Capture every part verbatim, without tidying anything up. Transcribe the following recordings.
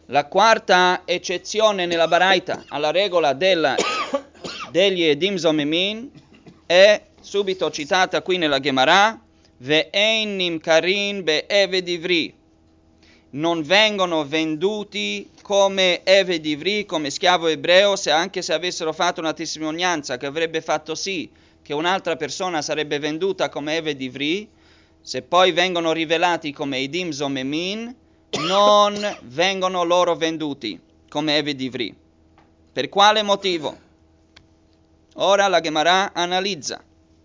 La quarta eccezione nella Baraita alla regola della, degli Edim Zomemin è subito citata qui nella Gemara, Ve'ein nimkarin be'eved ivri. Non vengono venduti come eved ivri, come schiavo ebreo, se anche se avessero fatto una testimonianza che avrebbe fatto sì che un'altra persona sarebbe venduta come eved ivri, se poi vengono rivelati come Edim Zomemin, non vengono loro venduti come eved ivri. Per quale motivo? Ora la Gemara analizza.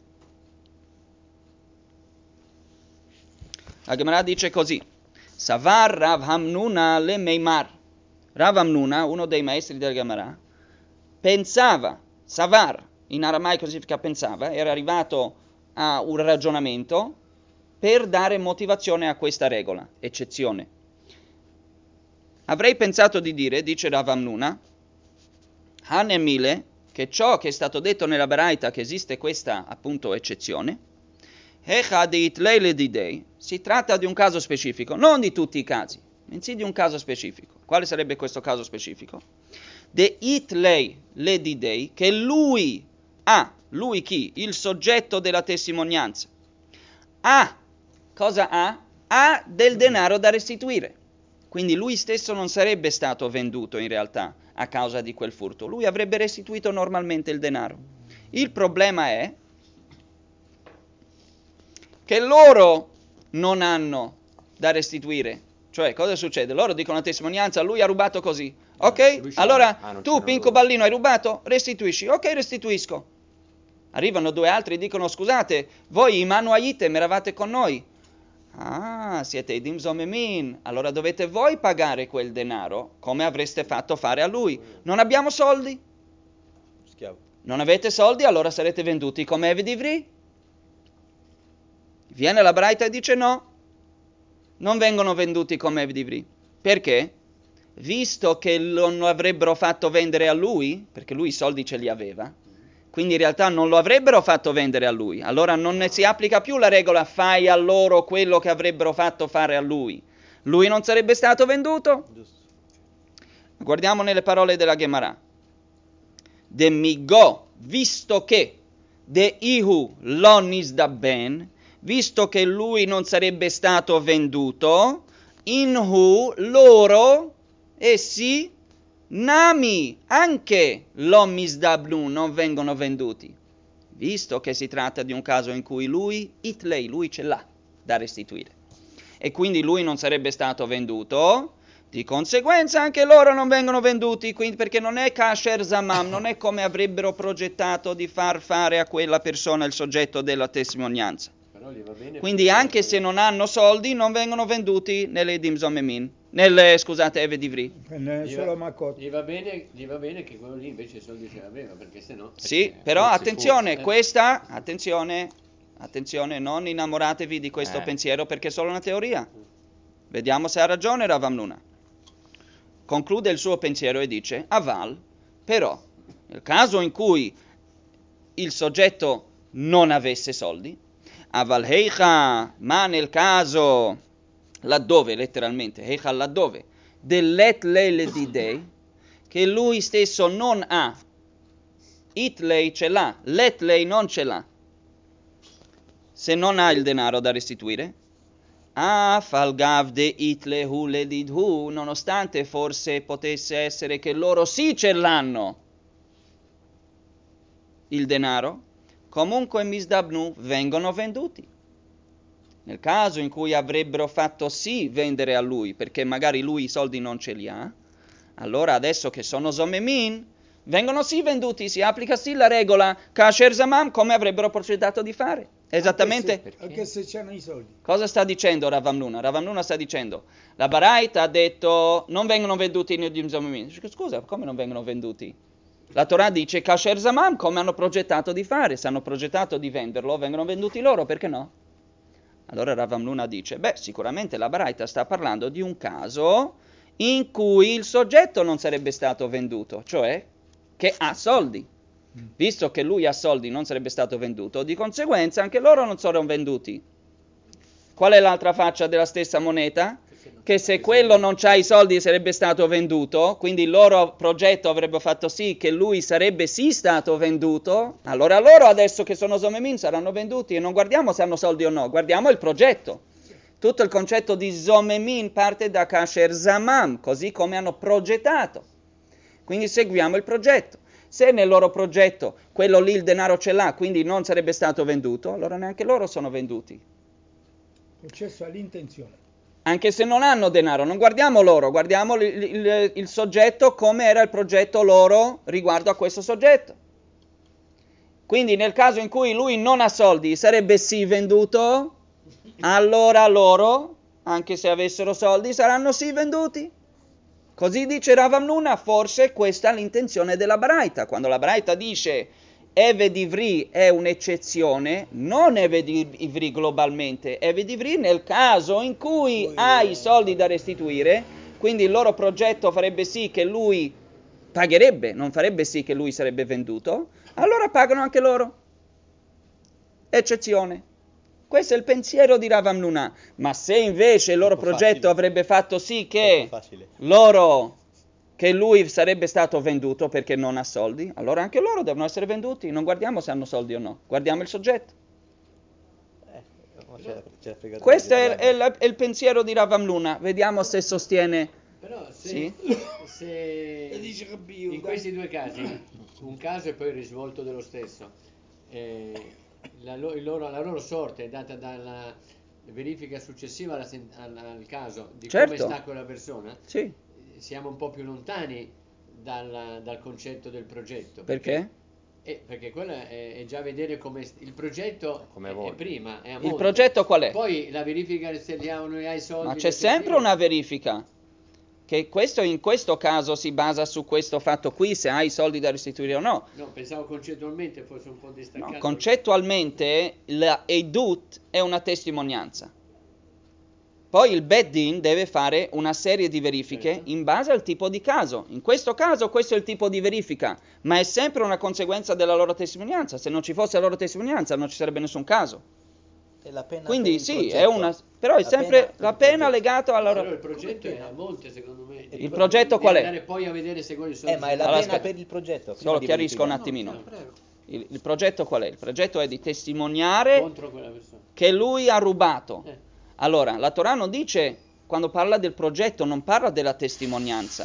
La Gemara dice così: Savar Rav Hamnuna le Meimar. Rav Hamnuna, uno dei maestri della Gemara, pensava, Savar, in aramaico significa pensava, era arrivato a un ragionamento per dare motivazione a questa regola, eccezione. Avrei pensato di dire, dice Rav Hamnuna, Hanemile, che ciò che è stato detto nella Baraita, che esiste questa appunto eccezione, Echadit leile di dei, si tratta di un caso specifico, non di tutti i casi, bensì di un caso specifico. Quale sarebbe questo caso specifico? De it lei le di dei, che lui ha, lui chi? Il soggetto della testimonianza. Ha, cosa ha? Ha del denaro da restituire. Quindi lui stesso non sarebbe stato venduto in realtà a causa di quel furto. Lui avrebbe restituito normalmente il denaro. Il problema è che loro non hanno da restituire. Cioè, cosa succede? Loro dicono la testimonianza, lui ha rubato così. Ok? Allora, ah, tu, Pinco Ballino, hai rubato? Restituisci. Ok, restituisco. Arrivano due altri e dicono, scusate, voi Immanuaitem eravate con noi. Ah, siete Edim Zomemin. Allora dovete voi pagare quel denaro, come avreste fatto fare a lui. Non abbiamo soldi? Schiavo. Non avete soldi? Allora sarete venduti come eved ivri? Viene la Baraita e dice no, non vengono venduti come eved ivri. Perché? Visto che non lo avrebbero fatto vendere a lui, perché lui i soldi ce li aveva, quindi in realtà non lo avrebbero fatto vendere a lui, allora non ne si applica più la regola fai a loro quello che avrebbero fatto fare a lui. Lui non sarebbe stato venduto? Guardiamo nelle parole della Gemara. De migo, visto che, de ihu lonis da ben, visto che lui non sarebbe stato venduto, inhu loro, essi, nami, anche l'omisdabnu non vengono venduti. Visto che si tratta di un caso in cui lui, itlei, lui ce l'ha da restituire. E quindi lui non sarebbe stato venduto, di conseguenza anche loro non vengono venduti, quindi perché non è kasher zamam, non è come avrebbero progettato di far fare a quella persona il soggetto della testimonianza. Quindi anche se non hanno soldi non vengono venduti nelle Edim Zomemin, nelle, scusate, eved ivri. Gli va, gli, va bene, gli va bene che quello lì invece i soldi ce l'aveva, perché sennò... Sì, perché, però forse, attenzione, forse, questa, attenzione, attenzione, non innamoratevi di questo eh. pensiero perché è solo una teoria. Vediamo se ha ragione Rav Hamnuna. Conclude il suo pensiero e dice, aval, però, nel caso in cui il soggetto non avesse soldi, aval heicha, ma nel caso laddove, letteralmente, heicha laddove, dell'et leile di dei, che lui stesso non ha, it lei ce l'ha, let lei non ce l'ha, se non ha il denaro da restituire, ah, falgav de itle hu le didhu, nonostante forse potesse essere che loro sì ce l'hanno il denaro, comunque misdabnu vengono venduti. Nel caso in cui avrebbero fatto sì vendere a lui, perché magari lui i soldi non ce li ha, allora adesso che sono zomemin, vengono sì venduti, si applica sì la regola kasher zamam come avrebbero progettato di fare. Esattamente. Anche se, anche se c'hanno i soldi. Cosa sta dicendo Rav Hamnuna? Rav Hamnuna sta dicendo, la Baraita ha detto non vengono venduti in Edim Zomemin. Scusa, come non vengono venduti? La Torah dice kasher zamam come hanno progettato di fare, se hanno progettato di venderlo, vengono venduti loro, perché no? Allora Rav Hamnuna dice, beh, sicuramente la Baraita sta parlando di un caso in cui il soggetto non sarebbe stato venduto, cioè che ha soldi. Visto che lui ha soldi non sarebbe stato venduto, di conseguenza anche loro non sono venduti. Qual è l'altra faccia della stessa moneta? che se quello non c'ha i soldi sarebbe stato venduto, quindi il loro progetto avrebbe fatto sì che lui sarebbe sì stato venduto, allora loro adesso che sono Zomemin saranno venduti e non guardiamo se hanno soldi o no, guardiamo il progetto. Tutto il concetto di Zomemin parte da Kasher Zamam, così come hanno progettato. Quindi seguiamo il progetto. Se nel loro progetto quello lì il denaro ce l'ha, quindi non sarebbe stato venduto, allora neanche loro sono venduti. Processo all'intenzione. Anche se non hanno denaro, non guardiamo loro, guardiamo il, il, il soggetto, come era il progetto loro riguardo a questo soggetto. Quindi nel caso in cui lui non ha soldi, sarebbe sì venduto, allora loro, anche se avessero soldi, saranno sì venduti. Così dice Rav Hamnuna, forse questa è l'intenzione della Baraita. Quando la Baraita dice Eved Ivri è un'eccezione, non Eved Ivri globalmente, Eved Ivri nel caso in cui ha i soldi da restituire, quindi il loro progetto farebbe sì che lui pagherebbe, non farebbe sì che lui sarebbe venduto, allora pagano anche loro. Eccezione. Questo è il pensiero di Rav Hamnuna. Ma se invece il loro progetto facile. avrebbe fatto sì che loro, che lui sarebbe stato venduto perché non ha soldi, allora anche loro devono essere venduti. Non guardiamo se hanno soldi o no, guardiamo il soggetto. Eh, c'è, c'è Questo è, è, la, è il pensiero di Rav Hamnuna. Vediamo se sostiene. Però se, sì? se in questi due casi, un caso e poi il risvolto dello stesso, eh, La, lo, il loro, la loro sorte è data dalla verifica successiva alla, al, al caso di certo. come sta quella persona, sì. siamo un po' più lontani dal, dal concetto del progetto. Perché? Perché, eh, perché quello è, è già vedere come il progetto come è, è prima, è a monte. Il progetto qual è? Poi la verifica se gli hanno i soldi. Ma c'è sempre una verifica. Che questo, in questo caso si basa su questo fatto qui, se hai i soldi da restituire o no. No, pensavo concettualmente fosse un po' distaccato. No, concettualmente la Eidut è una testimonianza. Poi il Bet Din deve fare una serie di verifiche certo. in base al tipo di caso. In questo caso questo è il tipo di verifica, ma è sempre una conseguenza della loro testimonianza. Se non ci fosse la loro testimonianza non ci sarebbe nessun caso. E la pena Quindi sì, è una, però è la sempre pena la pena legata alla loro... Però il progetto è a monte secondo me. Il, il progetto qual è? Andare poi a vedere se quelli sono Eh, ma è la allora, pena aspetta. per il progetto. Solo chiarisco un attimino. No, il, il progetto qual è? Il progetto è di testimoniare contro quella persona che lui ha rubato. Eh. Allora, la Torah non dice, quando parla del progetto, non parla della testimonianza.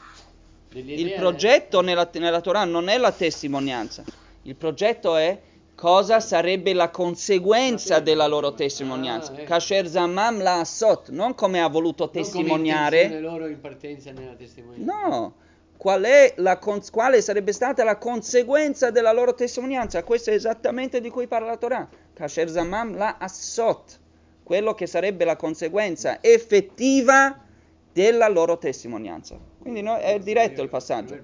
Il progetto eh. nella, nella Torah non è la testimonianza. Il progetto è cosa sarebbe la conseguenza della loro testimonianza. Ah, ecco. Kasher Zamam la Asot, non come ha voluto testimoniare. Non come loro in partenza nella testimonianza. No, qual è la cons- quale sarebbe stata la conseguenza della loro testimonianza? Questo è esattamente di cui parla la Torah. Kasher Zamam la Asot, quello che sarebbe la conseguenza effettiva della loro testimonianza. Quindi no, è diretto il passaggio.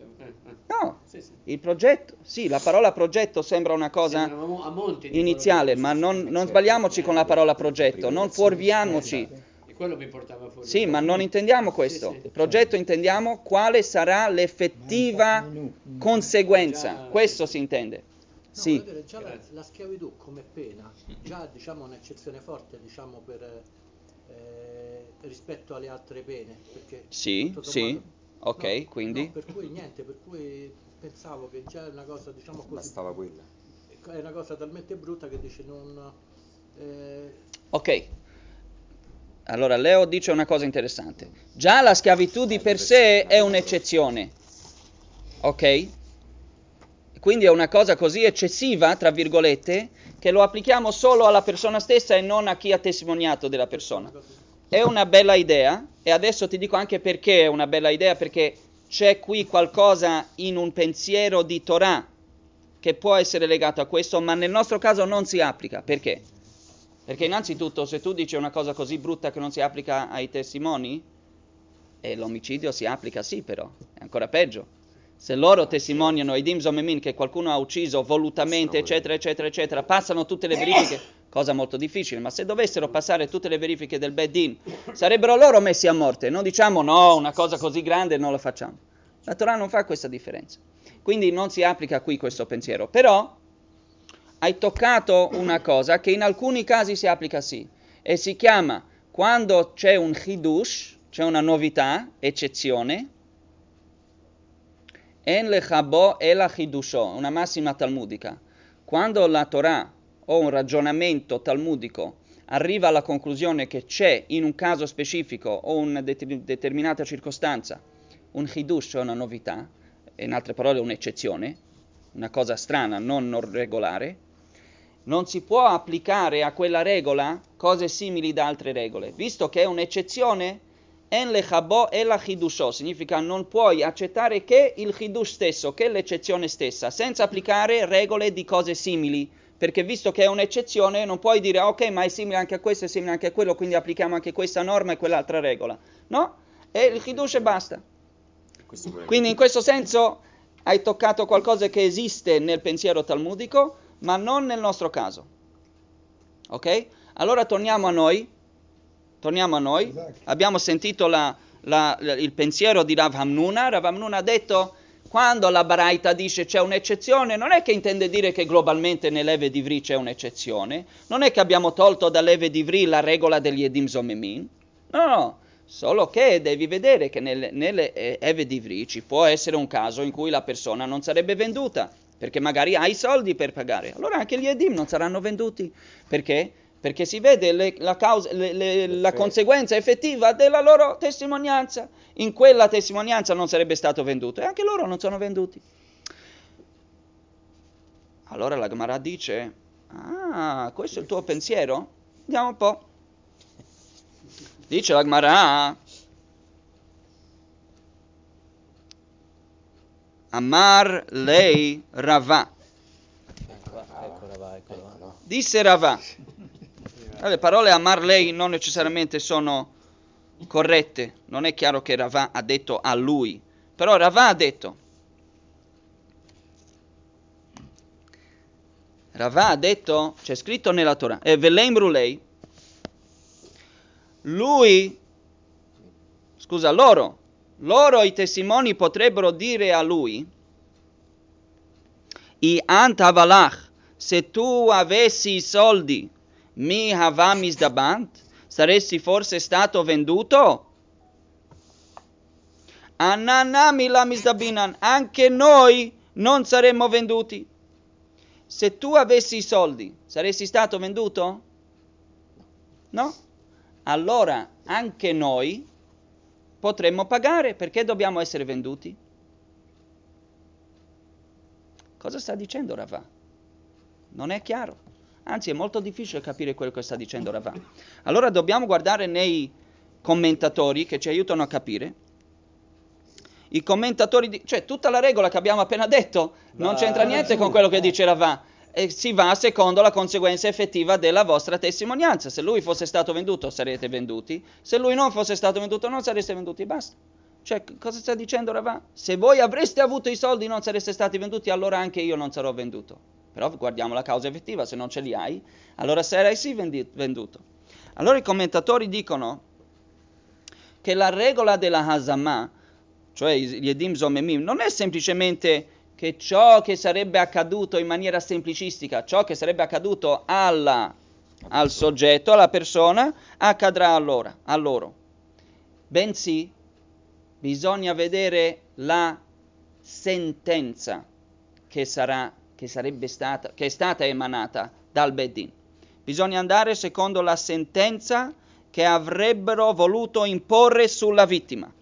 No, il progetto, sì, la parola progetto sembra una cosa iniziale, ma non, non sbagliamoci con la parola progetto, non fuorviamoci. Quello mi portava fuori. Sì, ma non intendiamo questo. Il progetto intendiamo quale sarà l'effettiva conseguenza. Questo si intende. No, sì. Vedere, già la, la schiavitù come pena, già diciamo un'eccezione forte diciamo per eh, rispetto alle altre pene, perché sì, sì, ok, no, quindi no, per cui niente, per cui pensavo che già è una cosa diciamo così, bastava quella, è una cosa talmente brutta che dice non eh... ok. Allora Leo dice una cosa interessante, già la schiavitù di per sé è un'eccezione, ok? Quindi è una cosa così eccessiva, tra virgolette, che lo applichiamo solo alla persona stessa e non a chi ha testimoniato della persona. È una bella idea, e adesso ti dico anche perché è una bella idea, perché c'è qui qualcosa in un pensiero di Torah che può essere legato a questo, ma nel nostro caso non si applica. Perché? Perché innanzitutto se tu dici una cosa così brutta che non si applica ai testimoni, e l'omicidio si applica sì però, è ancora peggio. Se loro testimoniano i dim zomemin che qualcuno ha ucciso volutamente, eccetera, eccetera, eccetera, passano tutte le verifiche, cosa molto difficile, ma se dovessero passare tutte le verifiche del Beit Din, sarebbero loro messi a morte. Non diciamo no, una cosa così grande non lo facciamo. La Torah non fa questa differenza. Quindi non si applica qui questo pensiero. Però hai toccato una cosa che in alcuni casi si applica sì, e si chiama quando c'è un chidush, c'è una novità, eccezione, en lechabo ela chidusho, una massima talmudica. Quando la Torah o un ragionamento talmudico arriva alla conclusione che c'è in un caso specifico o una det- determinata circostanza un chidush, cioè una novità, in altre parole un'eccezione, una cosa strana, non, non regolare, non si può applicare a quella regola cose simili da altre regole, visto che è un'eccezione. En lechabo e la chidusho significa non puoi accettare che il chidush stesso, che l'eccezione stessa, senza applicare regole di cose simili, perché visto che è un'eccezione non puoi dire ok, ma è simile anche a questo, è simile anche a quello, quindi applichiamo anche questa norma e quell'altra regola. No, è il chidush e basta. Quindi in questo senso hai toccato qualcosa che esiste nel pensiero talmudico, ma non nel nostro caso. Ok? Allora torniamo a noi. Torniamo a noi. Abbiamo sentito la, la, il pensiero di Rav Hamnuna. Rav Hamnuna ha detto, quando la Baraita dice c'è un'eccezione, non è che intende dire che globalmente nell'Eve Divri c'è un'eccezione, non è che abbiamo tolto dall'Eve Divri la regola degli Edim Zomemin, no, no, solo che devi vedere che nelle, nelle Eve Divri ci può essere un caso in cui la persona non sarebbe venduta, perché magari ha i soldi per pagare, allora anche gli Edim non saranno venduti, perché? Perché si vede le, la, causa, le, le, la conseguenza effettiva della loro testimonianza. In quella testimonianza non sarebbe stato venduto e anche loro non sono venduti. Allora la Gemara dice, ah, questo è il tuo pensiero? Andiamo un po'. Dice la Gemara, Amar lei Rava. Eccola va, eccola va. Disse Rava. Le parole Amar lei non necessariamente sono corrette, non è chiaro che Rava ha detto a lui, però Rava ha detto, Rava ha detto, c'è scritto nella Torah, e Veleimru lei, lui, scusa, loro, loro i testimoni potrebbero dire a lui, I antavalach, se tu avessi i soldi, mi havamis dabant, saresti forse stato venduto? Ananami la misdabinan, anche noi non saremmo venduti. Se tu avessi i soldi, saresti stato venduto? No? Allora anche noi potremmo pagare, perché dobbiamo essere venduti? Cosa sta dicendo Rava? Non è chiaro. Anzi, è molto difficile capire quello che sta dicendo Rava. Allora dobbiamo guardare nei commentatori che ci aiutano a capire. I commentatori, di, cioè tutta la regola che abbiamo appena detto non c'entra niente con quello che dice Rava, e si va secondo la conseguenza effettiva della vostra testimonianza. Se lui fosse stato venduto sarete venduti, se lui non fosse stato venduto non sareste venduti, basta. Cioè cosa sta dicendo Rava? Se voi avreste avuto i soldi non sareste stati venduti, allora anche io non sarò venduto. Però guardiamo la causa effettiva, se non ce li hai, allora sarai sì venduto. Allora i commentatori dicono che la regola della Hazamah, cioè gli Edim Zomemim, non è semplicemente che ciò che sarebbe accaduto in maniera semplicistica, ciò che sarebbe accaduto alla, al soggetto, alla persona, accadrà allora, a loro. Bensì, bisogna vedere la sentenza che sarà, che sarebbe stata, che è stata emanata dal Bedin. Bisogna andare secondo la sentenza che avrebbero voluto imporre sulla vittima.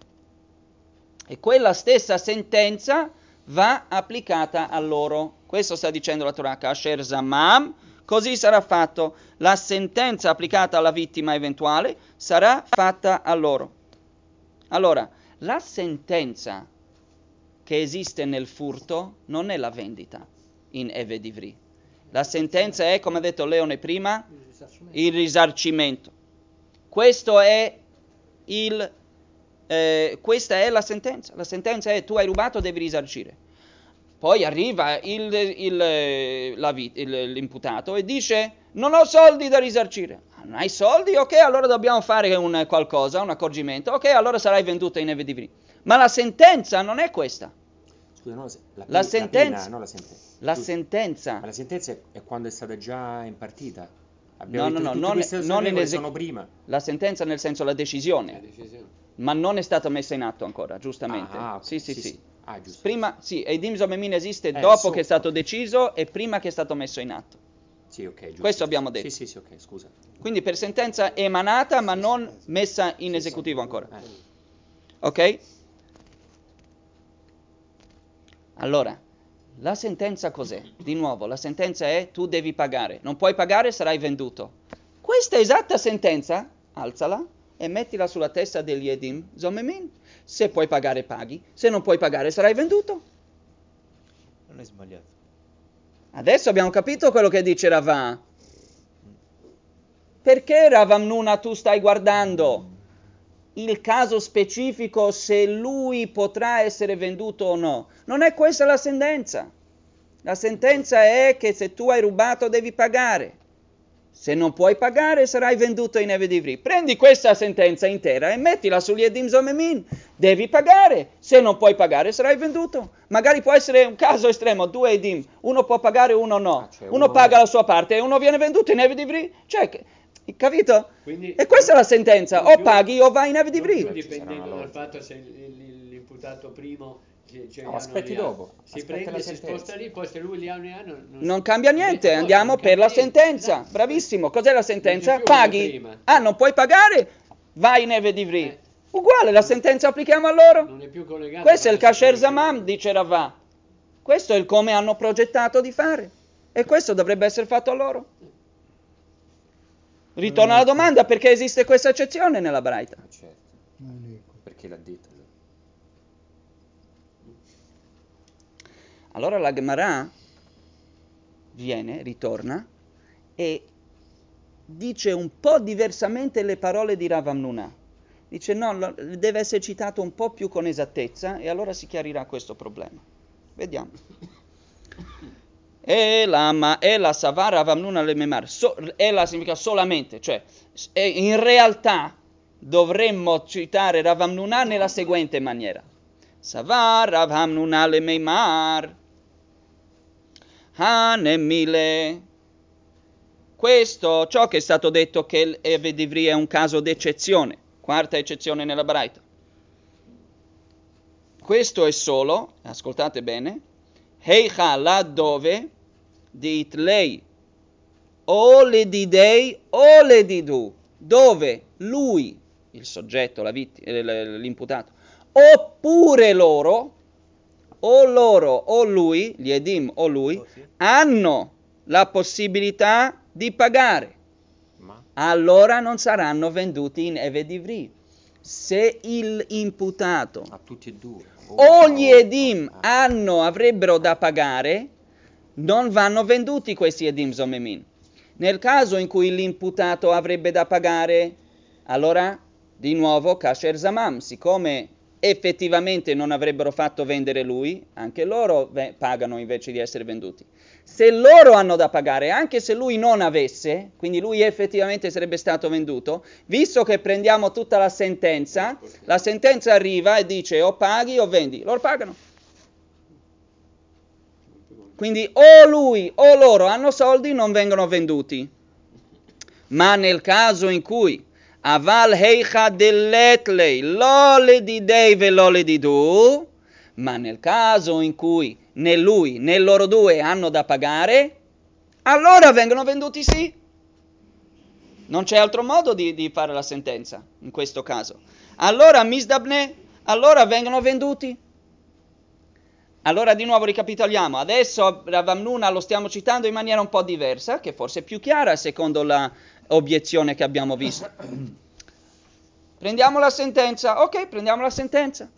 E quella stessa sentenza va applicata a loro. Questo sta dicendo la Torah, Kasher Zamam, così sarà fatto. La sentenza applicata alla vittima eventuale sarà fatta a loro. Allora, la sentenza che esiste nel furto non è la vendita in Eve Divri. La sentenza è, come ha detto Leone prima, il risarcimento. Il risarcimento. Questo è il Eh, questa è la sentenza. La sentenza è tu hai rubato, devi risarcire. Poi arriva il, il, la, il, l'imputato e dice non ho soldi da risarcire. Non hai soldi? Ok, allora dobbiamo fare un qualcosa, un accorgimento. Ok, allora sarai venduto in Eve Divri. Ma la sentenza non è questa. Scusa, no, la, la, sentenza, la, pena, no, la sentenza. La Scusa, sentenza. Ma la sentenza è quando è stata già impartita. Abbiamo no, detto no, che no, tutte non, queste non in regole ese- sono prima. la sentenza nel senso la decisione, La decisione. ma non è stata messa in atto ancora, giustamente. Ah, ok, Sì, sì, sì, sì. sì. Ah, giusto. Prima, sì, Eidim Zomemin esiste Eh, dopo so- che è stato ok. deciso e prima che è stato messo in atto. Sì, ok, giusto. Questo abbiamo giusto. detto. Sì, sì, sì, ok, scusa. Quindi per sentenza emanata ma non messa in esecutivo ancora. Eh. Ok? Allora, la sentenza cos'è? Di nuovo, la sentenza è tu devi pagare. Non puoi pagare, sarai venduto. Questa esatta sentenza, alzala e mettila sulla testa degli Edim Zomemin. Se puoi pagare, paghi. Se non puoi pagare, sarai venduto. Non è sbagliato. Adesso abbiamo capito quello che dice Ravà. Perché Rav Amnuna tu stai guardando il caso specifico se lui potrà essere venduto o no? Non è questa la sentenza. La sentenza è che se tu hai rubato devi pagare. Se non puoi pagare sarai venduto in Eved Ivri. Prendi questa sentenza intera e mettila sugli Edim Zomemin. Devi pagare. Se non puoi pagare sarai venduto. Magari può essere un caso estremo, due Edim. Uno può pagare, uno no. Ah, cioè uno, uno- paga la sua parte e uno viene venduto in Eved Ivri. Cioè, capito? Quindi E questa è la non- sentenza. non O più- paghi o vai in Eved non più Ivri. Ci sarà dipendendo una dal logica. fatto se il- il- l'imputato primo ce, ce li No, ha o non aspetti li ha. dopo, Si aspetta prende, la si sentenza. sposta lì, poi se lui li ha o non li ha non, non- Non cambia niente, Detto, andiamo non per cambia la niente. sentenza. Esatto. Bravissimo. Cos'è la sentenza? Non c'è più come Paghi. prima. Ah, non puoi pagare? Vai in Eved Ivri. Eh. Uguale, la sentenza applichiamo a loro. Non è più collegato. Questo è il perché Kasher se poi- Zamam, dice Ravà. Questo è il come hanno progettato di fare. E questo dovrebbe essere fatto a loro. Ritorno alla domanda, perché esiste questa eccezione nella Braita? Ah, certo. Non è ecco. Perché l'ha detto. Allora la Gemara viene, ritorna e dice un po' diversamente le parole di Rav Amnuna. Dice no, lo- deve essere citato un po' più con esattezza e allora si chiarirà questo problema. Vediamo. E la ma e la savar Rav Amnuna le memar. So, e la significa solamente, cioè s- e in realtà dovremmo citare Rav Amnuna nella seguente maniera. Savar Rav Amnuna le memar. Hanemile. Questo, ciò che è stato detto che l'Eved Ivri è un caso d'eccezione, quarta eccezione nella Braita. Questo è solo, ascoltate bene, Heicha laddove di itlei o le didei o le didu, dove lui, il soggetto, la vitt- eh, l'imputato, oppure loro, o loro o lui, gli Edim o lui, Oh, sì. hanno la possibilità di pagare. Ma? Allora non saranno venduti in Eved Ivri. Se il imputato A tutti e due. o gli oh, Edim ah. hanno, avrebbero da pagare, non vanno venduti questi Edim Zomemin. Nel caso in cui l'imputato avrebbe da pagare, allora di nuovo Kasher Zamam, siccome effettivamente non avrebbero fatto vendere lui, anche loro ve- pagano invece di essere venduti. Se loro hanno da pagare, anche se lui non avesse, quindi lui effettivamente sarebbe stato venduto, visto che prendiamo tutta la sentenza, la sentenza arriva e dice o paghi o vendi, loro pagano. Quindi o lui o loro hanno soldi, non vengono venduti. Ma nel caso in cui aval heicha deletlei lole di dei ve lole di du, ma nel caso in cui né lui né loro due hanno da pagare, allora vengono venduti sì. Non c'è altro modo di, di fare la sentenza in questo caso. Allora misdabne, allora vengono venduti. Allora di nuovo ricapitoliamo, adesso Rav Amnuna lo stiamo citando in maniera un po' diversa, che forse è più chiara secondo l'obiezione che abbiamo visto. Prendiamo la sentenza, ok, prendiamo la sentenza.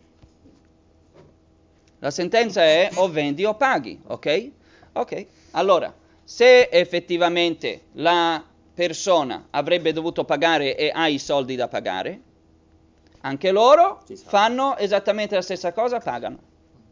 La sentenza è o vendi o paghi, ok? Ok, allora, se effettivamente la persona avrebbe dovuto pagare e ha i soldi da pagare, anche loro Sì, sa. fanno esattamente la stessa cosa, pagano.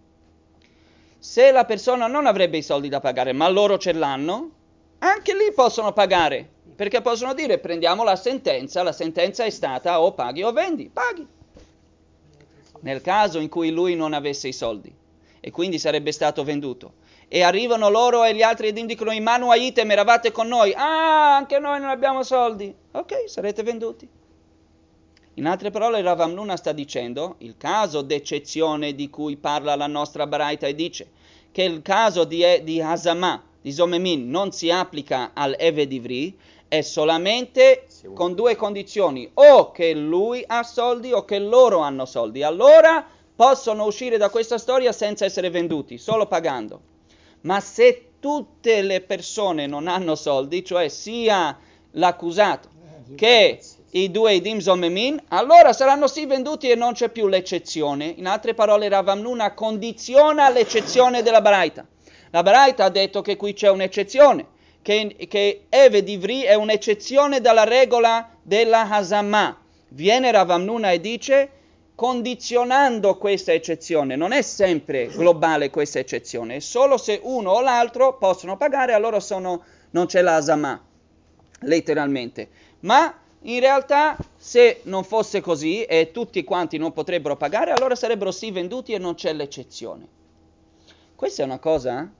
Se la persona non avrebbe i soldi da pagare, ma loro ce l'hanno, anche lì possono pagare, perché possono dire prendiamo la sentenza, la sentenza è stata o paghi o vendi, paghi. Nel caso in cui lui non avesse i soldi e quindi sarebbe stato venduto e arrivano loro e gli altri e dicono in mano aitem, eravate con noi, ah, anche noi non abbiamo soldi, ok, sarete venduti. In altre parole, Rav Hamnuna sta dicendo, il caso d'eccezione di cui parla la nostra Baraita e dice che il caso di, di Hazama, di Zomemin, non si applica al Eved Ivri, è solamente con due condizioni, o che lui ha soldi o che loro hanno soldi. Allora possono uscire da questa storia senza essere venduti, solo pagando. Ma se tutte le persone non hanno soldi, cioè sia l'accusato che i due Idim Zomemin, allora saranno sì venduti e non c'è più l'eccezione. In altre parole, Rav Hamnuna condiziona l'eccezione della Baraita. La Baraita ha detto che qui c'è un'eccezione, che, che Eved Ivri è un'eccezione dalla regola della Hazama. Viene Rav Hamnuna e dice, condizionando questa eccezione, non è sempre globale questa eccezione, è solo se uno o l'altro possono pagare, allora sono, non c'è la Hazama, letteralmente. Ma in realtà, se non fosse così e tutti quanti non potrebbero pagare, allora sarebbero sì venduti e non c'è l'eccezione. Questa è una cosa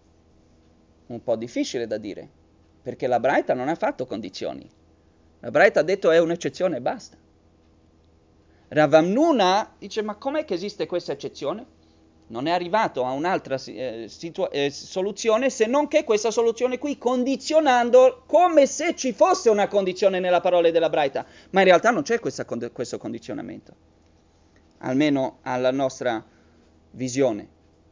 un po' difficile da dire, perché la Braita non ha fatto condizioni. La Braita ha detto è un'eccezione e basta. Rav Hamnuna dice, ma com'è che esiste questa eccezione? Non è arrivato a un'altra eh, situa- eh, soluzione se non che questa soluzione qui, condizionando come se ci fosse una condizione nella parola della Braita, ma in realtà non c'è questa, questo condizionamento, almeno alla nostra visione.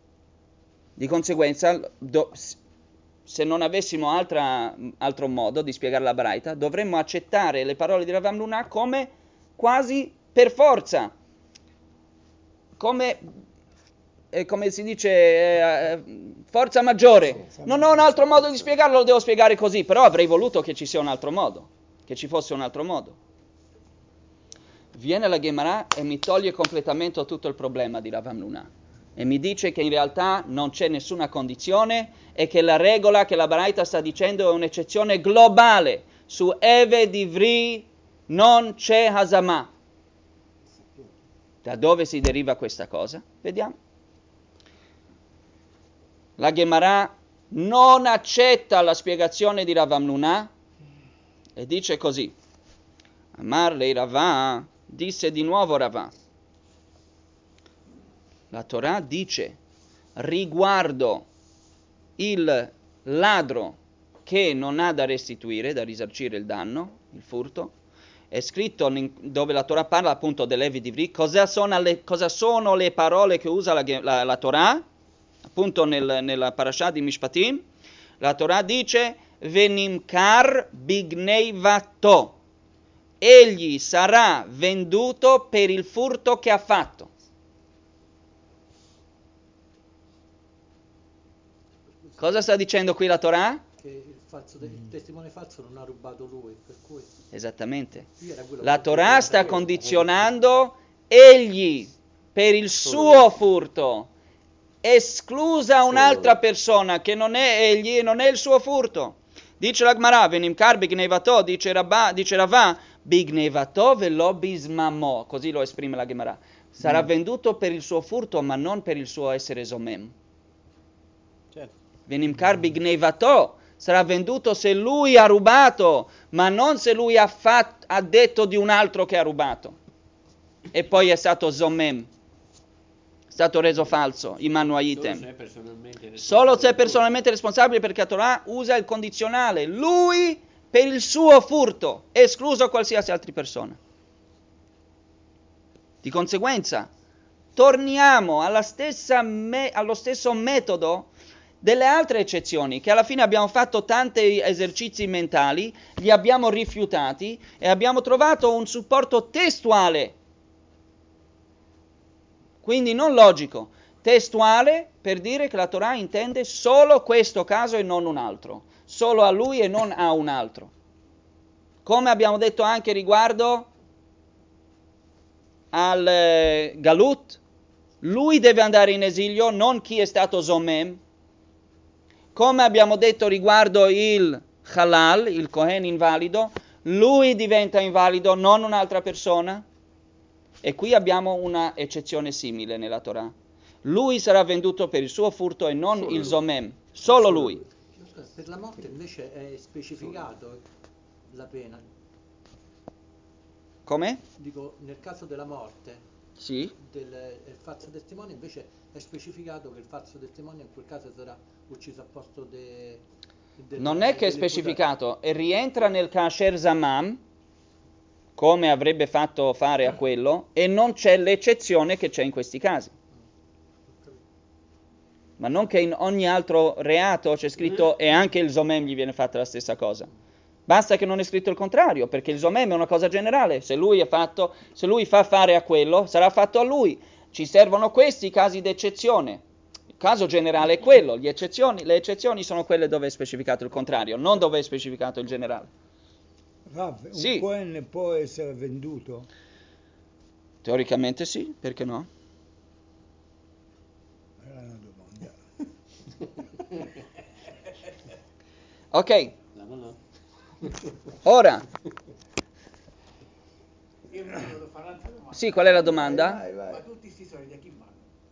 Di conseguenza, do, se non avessimo altra, altro modo di spiegare la Braita, dovremmo accettare le parole di Rav Hamnuna come quasi per forza, come... come si dice, eh, forza maggiore. Non ho un altro modo di spiegarlo, lo devo spiegare così, però avrei voluto che ci sia un altro modo, che ci fosse un altro modo. Viene la Gemara e mi toglie completamente tutto il problema di Rav Hamnuna e mi dice che in realtà non c'è nessuna condizione e che la regola che la Baraita sta dicendo è un'eccezione globale. Su Eved Ivri non c'è Hazama. Da dove si deriva questa cosa? Vediamo. La Gemara non accetta la spiegazione di Rav Hamnuna e dice così. Amar lei Ravà, disse di nuovo Ravà. La Torah dice riguardo il ladro che non ha da restituire, da risarcire il danno, il furto, è scritto dove la Torah parla appunto dell'Eved Ivri, cosa sono le, cosa sono le parole che usa la, la, la Torah? Appunto nel, nella parasha di Mishpatim, la Torah dice Venimkar bignei vato, egli sarà venduto per il furto che ha fatto. Cosa sta dicendo qui la Torah? Che il, falso, il testimone falso non ha rubato lui, per cui... Esattamente. La Torah sta condizionando egli per il suo furto, esclusa un'altra persona che non è egli e non è il suo furto. Dice la Gemara, Venimkar bignevato, dice Rabba, dice Ravà, bignevato velo bismamo, così lo esprime la Gemara. Sarà mm. venduto per il suo furto, ma non per il suo essere zomem. Certo. Venimkar bignevato, sarà venduto se lui ha rubato, ma non se lui ha, fatto, ha detto di un altro che ha rubato. E poi è stato zomem. Stato reso falso, imanu aitem. Solo se è personalmente responsabile, perché la Torah usa il condizionale, lui per il suo furto, escluso qualsiasi altra persona. Di conseguenza, torniamo alla stessa me- allo stesso metodo delle altre eccezioni, che alla fine abbiamo fatto tanti esercizi mentali, li abbiamo rifiutati e abbiamo trovato un supporto testuale. Quindi non logico, testuale, per dire che la Torah intende solo questo caso e non un altro, solo a lui e non a un altro. Come abbiamo detto anche riguardo al eh, Galut, lui deve andare in esilio, non chi è stato Zomem. Come abbiamo detto riguardo il Halal, il Kohen invalido, lui diventa invalido, non un'altra persona. E qui abbiamo una eccezione simile nella Torah. lui sarà venduto per il suo furto e non Solo il lui. zomem, solo Solo lui. lui. Per la morte invece è specificato la pena. Come? Dico, nel caso della morte Sì. del il falso testimone invece è specificato che il falso testimone in quel caso sarà ucciso a posto de, del, Non è che è dell'imputato. specificato, e rientra nel kasher zamam, come avrebbe fatto fare a quello, e non c'è l'eccezione che c'è in questi casi. Ma non che in ogni altro reato c'è scritto e anche il zomem gli viene fatta la stessa cosa. Basta che non è scritto il contrario, perché il zomem è una cosa generale. Se lui, è fatto, se lui fa fare a quello, sarà fatto a lui. Ci servono questi casi d'eccezione. Il caso generale è quello. Gli eccezioni, le eccezioni sono quelle dove è specificato il contrario, non dove è specificato il generale. Rav, un Sì. Cohen può essere venduto? Teoricamente sì, perché no? Era una domanda. Ok, No, no, no. ora, Io mi volevo fare un'altra domanda. sì, qual è la domanda? Vai, vai, Ma vai. tutti questi soldi a chi vanno?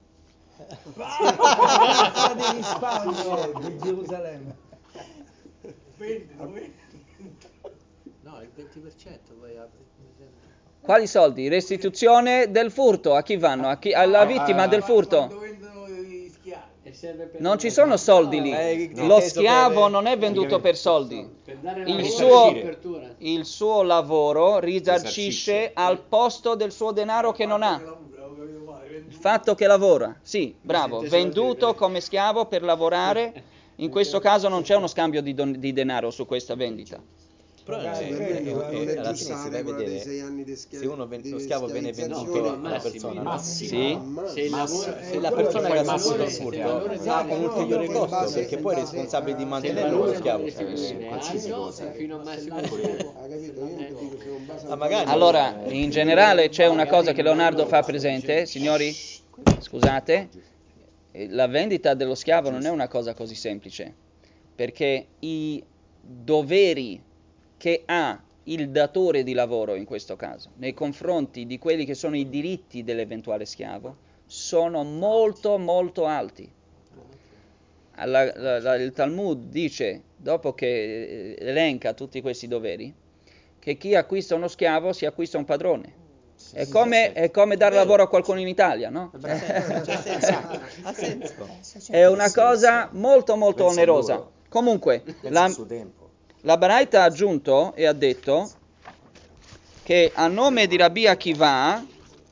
Ah, di risparmio di Gerusalemme. Vendono, vendono. No, il venti per cento poi apre, mi sembra. Quali soldi? Restituzione del furto, a chi vanno? A chi- alla vittima del furto? Quando vendono i schiavi. E serve per Non ci sono soldi lì. Eh, Lo inteso schiavo per- non è venduto per soldi. per dare Il lavoro suo- e copertura. Il suo lavoro risarcisce Risarcisce. al posto del suo denaro che non ha. Avevo capito male, Il venduto. fatto che lavora, sì, bravo, Sette soldi, venduto vedi. come schiavo per lavorare. In questo caso non c'è uno scambio di, don- di denaro su questa vendita. Però Magari eh, quello, eh, non eh, è alla giusto fine si la deve regola dei vedere sei anni di schiavi- se uno ven- di lo schiavo viene schiavizzazione. venduto No, quello alla massimo, persona, il no? massimo. Sì. Ma- Se il lavoro, Eh, se la quello persona che che ha fa subito valore- il se il furto valore Esatto, ha un no, ulteriore io in costo base- perché poi è in base responsabile di a- se il mantenerlo lo valore schiavo. delle restituzioni Eh, è qualsiasi alto, cosa. fino a un massimo di Ha capito? Io non dico se non basa Ah, magari- Allora, in generale c'è una Magari cosa che non Leonardo vanno fa lo presente, stesso. signori, scusate, eh, la vendita dello schiavo non è una cosa così semplice, perché i doveri che ha il datore di lavoro in questo caso nei confronti di quelli che sono i diritti dell'eventuale schiavo sono molto molto alti. Alla- la- la- il Talmud dice, dopo che eh, elenca tutti questi doveri, che chi acquista uno schiavo si acquista un padrone. È come, è come dare lavoro a qualcuno in Italia, no? Ha senso. È una cosa molto molto Pensa onerosa. loro. Comunque, Pensa la, al suo tempo. la Baraita ha aggiunto e ha detto che a nome di Rabbi Akiva,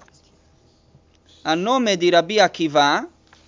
a nome di Rabbi Akiva,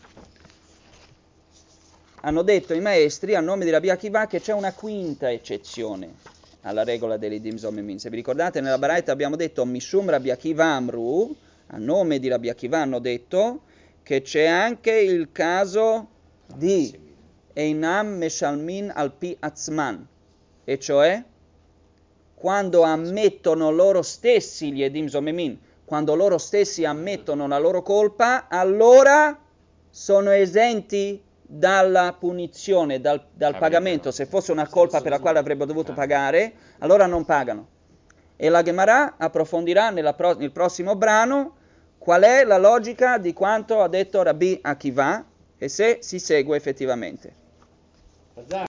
hanno detto i maestri, a nome di Rabbi Akiva, che c'è una quinta eccezione alla regola dell'Idim Zomemin. Se vi ricordate, nella Baraita abbiamo detto Mishum Rabbi Akiva Amru, a nome di Rabbi Akiva hanno detto che c'è anche il caso di Einam Meshalmin Alpi Atzman, e cioè quando ammettono loro stessi gli Edim Zomemin, quando loro stessi ammettono la loro colpa, allora sono esenti dalla punizione, dal, dal pagamento. Se fosse una colpa per la quale avrebbero dovuto pagare, allora non pagano. E la Gemara approfondirà nella pro- nel prossimo brano qual è la logica di quanto ha detto Rabbi Akiva e se si segue effettivamente.